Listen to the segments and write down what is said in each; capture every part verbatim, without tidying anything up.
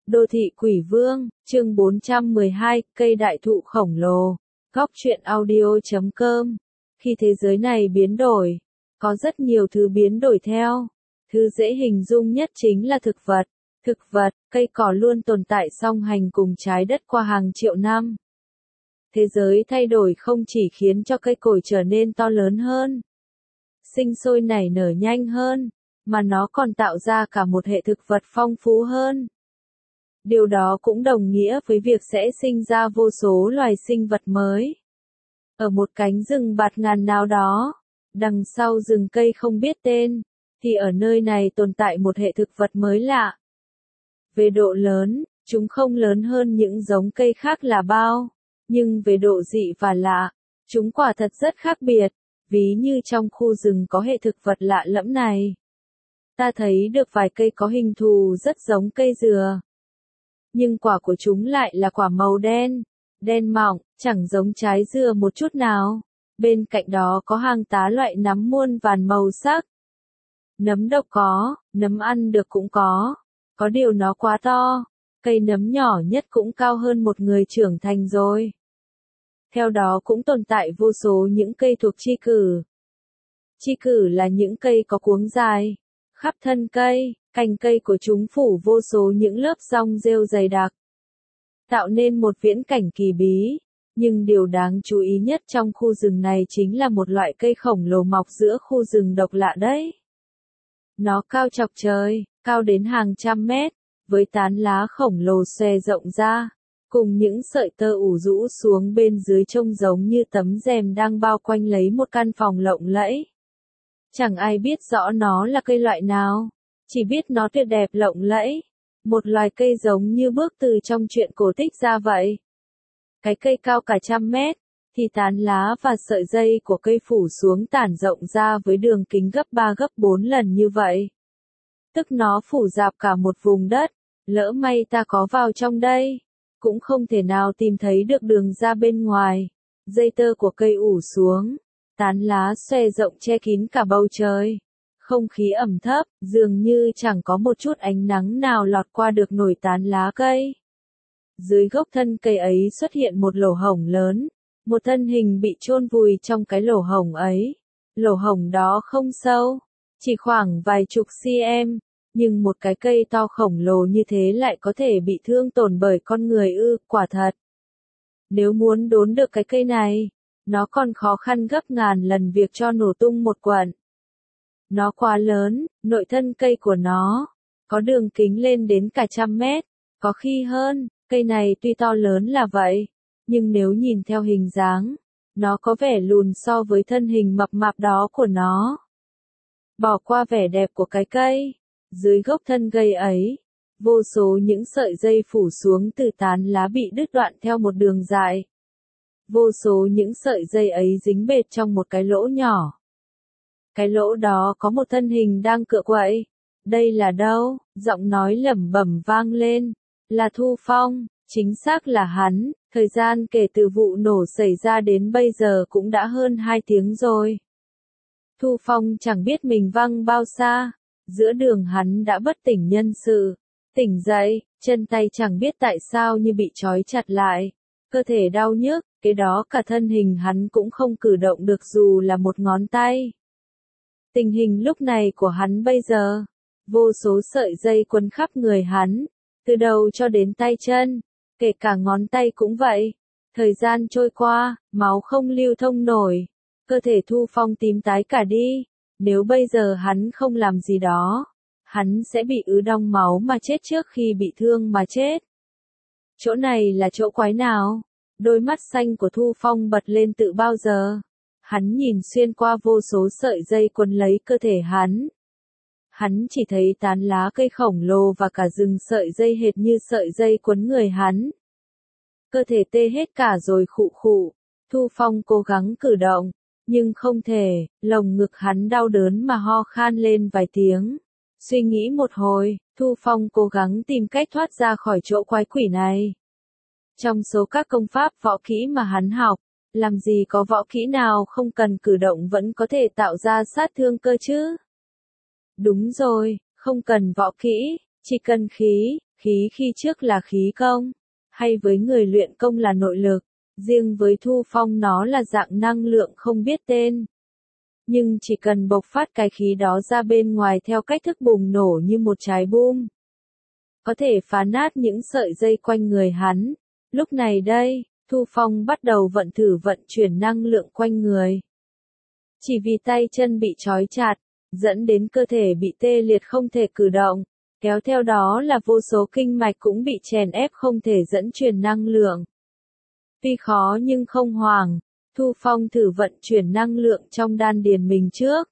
Đô thị quỷ vương, chương bốn trăm mười hai, cây đại thụ khổng lồ. Góc truyện audio chấm com. Khi thế giới này biến đổi, có rất nhiều thứ biến đổi theo. Thứ dễ hình dung nhất chính là thực vật. Thực vật, cây cỏ luôn tồn tại song hành cùng trái đất qua hàng triệu năm. Thế giới thay đổi không chỉ khiến cho cây cối trở nên to lớn hơn, sinh sôi nảy nở nhanh hơn, mà nó còn tạo ra cả một hệ thực vật phong phú hơn. Điều đó cũng đồng nghĩa với việc sẽ sinh ra vô số loài sinh vật mới. Ở một cánh rừng bạt ngàn nào đó, đằng sau rừng cây không biết tên, thì ở nơi này tồn tại một hệ thực vật mới lạ. Về độ lớn, chúng không lớn hơn những giống cây khác là bao, nhưng về độ dị và lạ, chúng quả thật rất khác biệt, ví như trong khu rừng có hệ thực vật lạ lẫm này. Ta thấy được vài cây có hình thù rất giống cây dừa. Nhưng quả của chúng lại là quả màu đen, đen mọng, chẳng giống trái dừa một chút nào. Bên cạnh đó có hàng tá loại nấm muôn vàn màu sắc. Nấm độc có, nấm ăn được cũng có. Có điều nó quá to, cây nấm nhỏ nhất cũng cao hơn một người trưởng thành rồi. Theo đó cũng tồn tại vô số những cây thuộc chi cử. Chi cử là những cây có cuống dài, khắp thân cây, cành cây của chúng phủ vô số những lớp rong rêu dày đặc, tạo nên một viễn cảnh kỳ bí. Nhưng điều đáng chú ý nhất trong khu rừng này chính là một loại cây khổng lồ mọc giữa khu rừng độc lạ đấy. Nó cao chọc trời, cao đến hàng trăm mét, với tán lá khổng lồ xòe rộng ra, cùng những sợi tơ ủ rũ xuống bên dưới trông giống như tấm rèm đang bao quanh lấy một căn phòng lộng lẫy. Chẳng ai biết rõ nó là cây loại nào, chỉ biết nó tuyệt đẹp lộng lẫy, một loài cây giống như bước từ trong truyện cổ tích ra vậy. Cái cây cao cả trăm mét, thì tán lá và sợi dây của cây phủ xuống tản rộng ra với đường kính gấp ba gấp bốn lần như vậy. Tức nó phủ rạp cả một vùng đất, lỡ may ta có vào trong đây, cũng không thể nào tìm thấy được đường ra bên ngoài. Dây tơ của cây ủ xuống, tán lá xòe rộng che kín cả bầu trời. Không khí ẩm thấp, dường như chẳng có một chút ánh nắng nào lọt qua được nổi tán lá cây. Dưới gốc thân cây ấy xuất hiện một lỗ hổng lớn, một thân hình bị chôn vùi trong cái lỗ hổng ấy. Lỗ hổng đó không sâu, chỉ khoảng vài chục cm, nhưng một cái cây to khổng lồ như thế lại có thể bị thương tổn bởi con người ư, quả thật. Nếu muốn đốn được cái cây này, nó còn khó khăn gấp ngàn lần việc cho nổ tung một quận. Nó quá lớn, nội thân cây của nó có đường kính lên đến cả trăm mét, có khi hơn. Cây này tuy to lớn là vậy, nhưng nếu nhìn theo hình dáng, nó có vẻ lùn so với thân hình mập mạp đó của nó. Bỏ qua vẻ đẹp của cái cây, dưới gốc thân cây ấy, vô số những sợi dây phủ xuống từ tán lá bị đứt đoạn theo một đường dài. Vô số những sợi dây ấy dính bệt trong một cái lỗ nhỏ. Cái lỗ đó có một thân hình đang cựa quậy. Đây là đâu? Giọng nói lẩm bẩm vang lên. Là Thu Phong, chính xác là hắn. Thời gian kể từ vụ nổ xảy ra đến bây giờ cũng đã hơn hai tiếng rồi. Thu Phong chẳng biết mình văng bao xa. Giữa đường hắn đã bất tỉnh nhân sự. Tỉnh dậy, chân tay chẳng biết tại sao như bị trói chặt lại. Cơ thể đau nhức, cái đó cả thân hình hắn cũng không cử động được dù là một ngón tay. Tình hình lúc này của hắn bây giờ, vô số sợi dây quấn khắp người hắn, từ đầu cho đến tay chân, kể cả ngón tay cũng vậy. Thời gian trôi qua, máu không lưu thông nổi, cơ thể Thu Phong tím tái cả đi. Nếu bây giờ hắn không làm gì đó, hắn sẽ bị ứ đọng máu mà chết trước khi bị thương mà chết. Chỗ này là chỗ quái nào? Đôi mắt xanh của Thu Phong bật lên tự bao giờ. Hắn nhìn xuyên qua vô số sợi dây quấn lấy cơ thể hắn. Hắn chỉ thấy tán lá cây khổng lồ và cả rừng sợi dây hệt như sợi dây quấn người hắn. Cơ thể tê hết cả rồi khụ khụ. Thu Phong cố gắng cử động, nhưng không thể, lồng ngực hắn đau đớn mà ho khan lên vài tiếng. Suy nghĩ một hồi, Thu Phong cố gắng tìm cách thoát ra khỏi chỗ quái quỷ này. Trong số các công pháp võ kỹ mà hắn học, làm gì có võ kỹ nào không cần cử động vẫn có thể tạo ra sát thương cơ chứ? Đúng rồi, không cần võ kỹ, chỉ cần khí, Khí khi trước là khí công, hay với người luyện công là nội lực, riêng với Thu Phong nó là dạng năng lượng không biết tên. Nhưng chỉ cần bộc phát cái khí đó ra bên ngoài theo cách thức bùng nổ như một trái bom, có thể phá nát những sợi dây quanh người hắn. Lúc này đây, Thu Phong bắt đầu vận thử vận chuyển năng lượng quanh người. Chỉ vì tay chân bị trói chặt, dẫn đến cơ thể bị tê liệt không thể cử động, kéo theo đó là vô số kinh mạch cũng bị chèn ép không thể dẫn truyền năng lượng. Tuy khó nhưng không hoảng, Thu Phong thử vận chuyển năng lượng trong đan điền mình trước.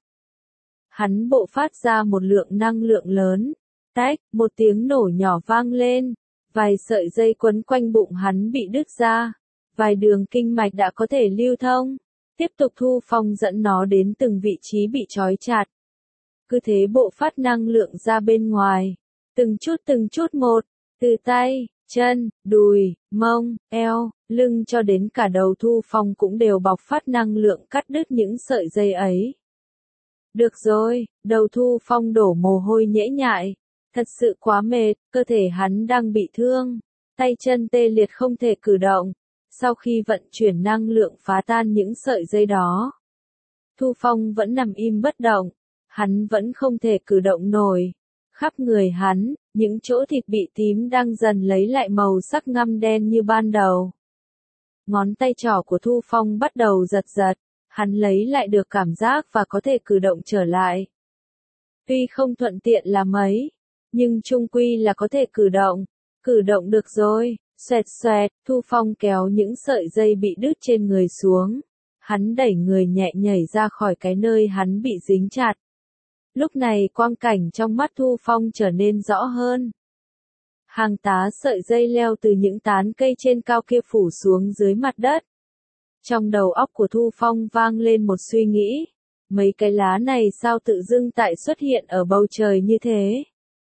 Hắn bộ phát ra một lượng năng lượng lớn, tách, một tiếng nổ nhỏ vang lên, vài sợi dây quấn quanh bụng hắn bị đứt ra, vài đường kinh mạch đã có thể lưu thông. Tiếp tục Thu Phong dẫn nó đến từng vị trí bị trói chặt. Cứ thế bộ phát năng lượng ra bên ngoài, từng chút từng chút một, từ tay, chân, đùi, mông, eo, lưng cho đến cả đầu Thu Phong cũng đều bộc phát năng lượng cắt đứt những sợi dây ấy. Được rồi, đầu Thu Phong đổ mồ hôi nhễ nhại, thật sự quá mệt, cơ thể hắn đang bị thương, tay chân tê liệt không thể cử động. Sau khi vận chuyển năng lượng phá tan những sợi dây đó, Thu Phong vẫn nằm im bất động, hắn vẫn không thể cử động nổi. Khắp người hắn, những chỗ thịt bị tím đang dần lấy lại màu sắc ngăm đen như ban đầu. Ngón tay trỏ của Thu Phong bắt đầu giật giật, hắn lấy lại được cảm giác và có thể cử động trở lại. Tuy không thuận tiện là mấy, nhưng chung quy là có thể cử động, cử động được rồi. Xoẹt xoẹt, Thu Phong kéo những sợi dây bị đứt trên người xuống. Hắn đẩy người nhẹ nhảy ra khỏi cái nơi hắn bị dính chặt. Lúc này quang cảnh trong mắt Thu Phong trở nên rõ hơn. Hàng tá sợi dây leo từ những tán cây trên cao kia phủ xuống dưới mặt đất. Trong đầu óc của Thu Phong vang lên một suy nghĩ. Mấy cái lá này sao tự dưng tại xuất hiện ở bầu trời như thế?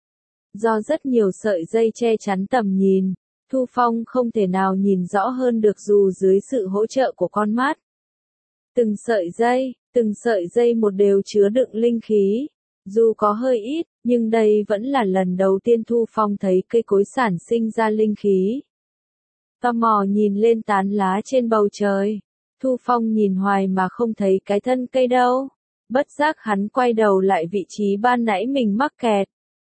Do rất nhiều sợi dây che chắn tầm nhìn, Thu Phong không thể nào nhìn rõ hơn được dù dưới sự hỗ trợ của con mắt. Từng sợi dây, từng sợi dây một đều chứa đựng linh khí. Dù có hơi ít, nhưng đây vẫn là lần đầu tiên Thu Phong thấy cây cối sản sinh ra linh khí. Tò mò nhìn lên tán lá trên bầu trời. Thu Phong nhìn hoài mà không thấy cái thân cây đâu. Bất giác hắn quay đầu lại vị trí ban nãy mình mắc kẹt.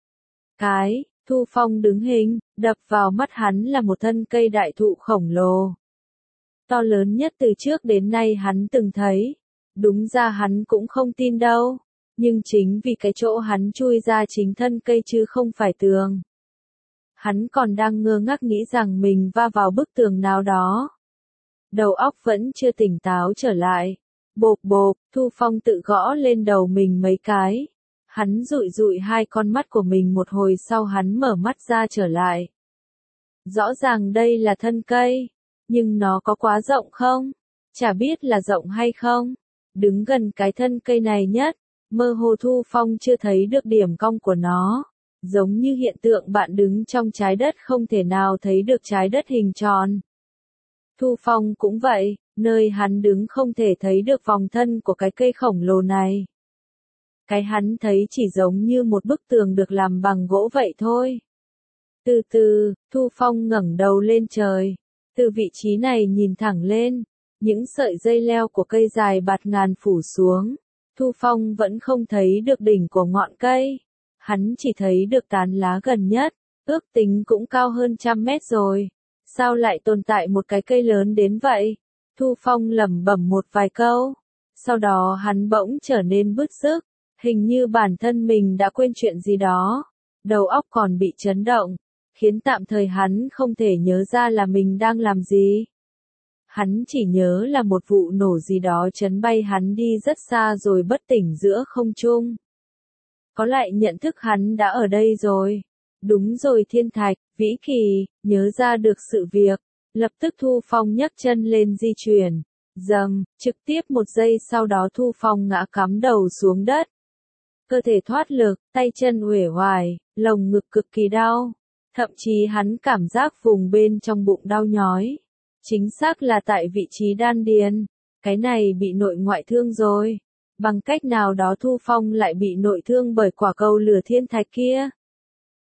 Cái, Thu Phong đứng hình, đập vào mắt hắn là một thân cây đại thụ khổng lồ. To lớn nhất từ trước đến nay hắn từng thấy. Đúng ra hắn cũng không tin đâu. Nhưng chính vì cái chỗ hắn chui ra chính thân cây chứ không phải tường. Hắn còn đang ngơ ngác nghĩ rằng mình va vào bức tường nào đó. Đầu óc vẫn chưa tỉnh táo trở lại. Bộp bộp, Thu Phong tự gõ lên đầu mình mấy cái. Hắn dụi dụi hai con mắt của mình một hồi sau hắn mở mắt ra trở lại. Rõ ràng đây là thân cây, nhưng nó có quá rộng không? Chả biết là rộng hay không. Đứng gần cái thân cây này nhất, mơ hồ Thu Phong chưa thấy được điểm cong của nó. Giống như hiện tượng bạn đứng trong trái đất không thể nào thấy được trái đất hình tròn. Thu Phong cũng vậy, nơi hắn đứng không thể thấy được vòng thân của cái cây khổng lồ này. Cái hắn thấy chỉ giống như một bức tường được làm bằng gỗ vậy thôi. Từ từ, Thu Phong ngẩng đầu lên trời. Từ vị trí này nhìn thẳng lên, những sợi dây leo của cây dài bạt ngàn phủ xuống. Thu Phong vẫn không thấy được đỉnh của ngọn cây. Hắn chỉ thấy được tán lá gần nhất, ước tính cũng cao hơn trăm mét rồi. Sao lại tồn tại một cái cây lớn đến vậy? Thu Phong lẩm bẩm một vài câu. Sau đó hắn bỗng trở nên bứt rứt. Hình như bản thân mình đã quên chuyện gì đó. Đầu óc còn bị chấn động, khiến tạm thời hắn không thể nhớ ra là mình đang làm gì. Hắn chỉ nhớ là một vụ nổ gì đó chấn bay hắn đi rất xa rồi bất tỉnh giữa không trung. Có lại nhận thức hắn đã ở đây rồi. Đúng rồi, thiên thạch, vĩ kỳ, nhớ ra được sự việc. Lập tức Thu Phong nhấc chân lên di chuyển. Dầm, trực tiếp một giây sau đó Thu Phong ngã cắm đầu xuống đất. Cơ thể thoát lực, tay chân uể oải, lồng ngực cực kỳ đau. Thậm chí hắn cảm giác vùng bên trong bụng đau nhói. Chính xác là tại vị trí đan điền. Cái này bị nội ngoại thương rồi. Bằng cách nào đó Thu Phong lại bị nội thương bởi quả cầu lửa thiên thạch kia.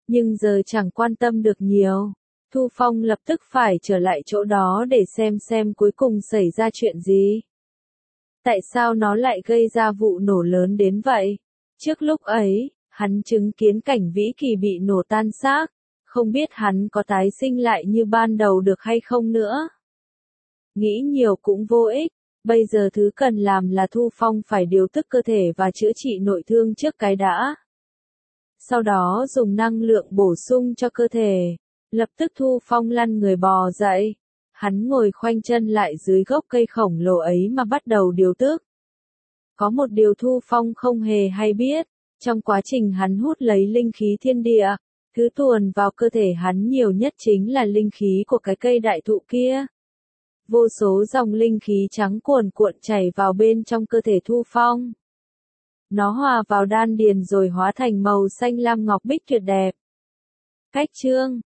Nhưng giờ chẳng quan tâm được nhiều. Thu Phong lập tức phải trở lại chỗ đó để xem xem cuối cùng xảy ra chuyện gì. Tại sao nó lại gây ra vụ nổ lớn đến vậy? Trước lúc ấy, hắn chứng kiến cảnh Vĩ Kỳ bị nổ tan xác, không biết hắn có tái sinh lại như ban đầu được hay không nữa. Nghĩ nhiều cũng vô ích, bây giờ thứ cần làm là Thu Phong phải điều tức cơ thể và chữa trị nội thương trước cái đã. Sau đó dùng năng lượng bổ sung cho cơ thể. Lập tức Thu Phong lăn người bò dậy. Hắn ngồi khoanh chân lại dưới gốc cây khổng lồ ấy mà bắt đầu điều tức. Có một điều Thu Phong không hề hay biết, trong quá trình hắn hút lấy linh khí thiên địa, thứ tuồn vào cơ thể hắn nhiều nhất chính là linh khí của cái cây đại thụ kia. Vô số dòng linh khí trắng cuồn cuộn chảy vào bên trong cơ thể Thu Phong. Nó hòa vào đan điền rồi hóa thành màu xanh lam ngọc bích tuyệt đẹp. Cách chương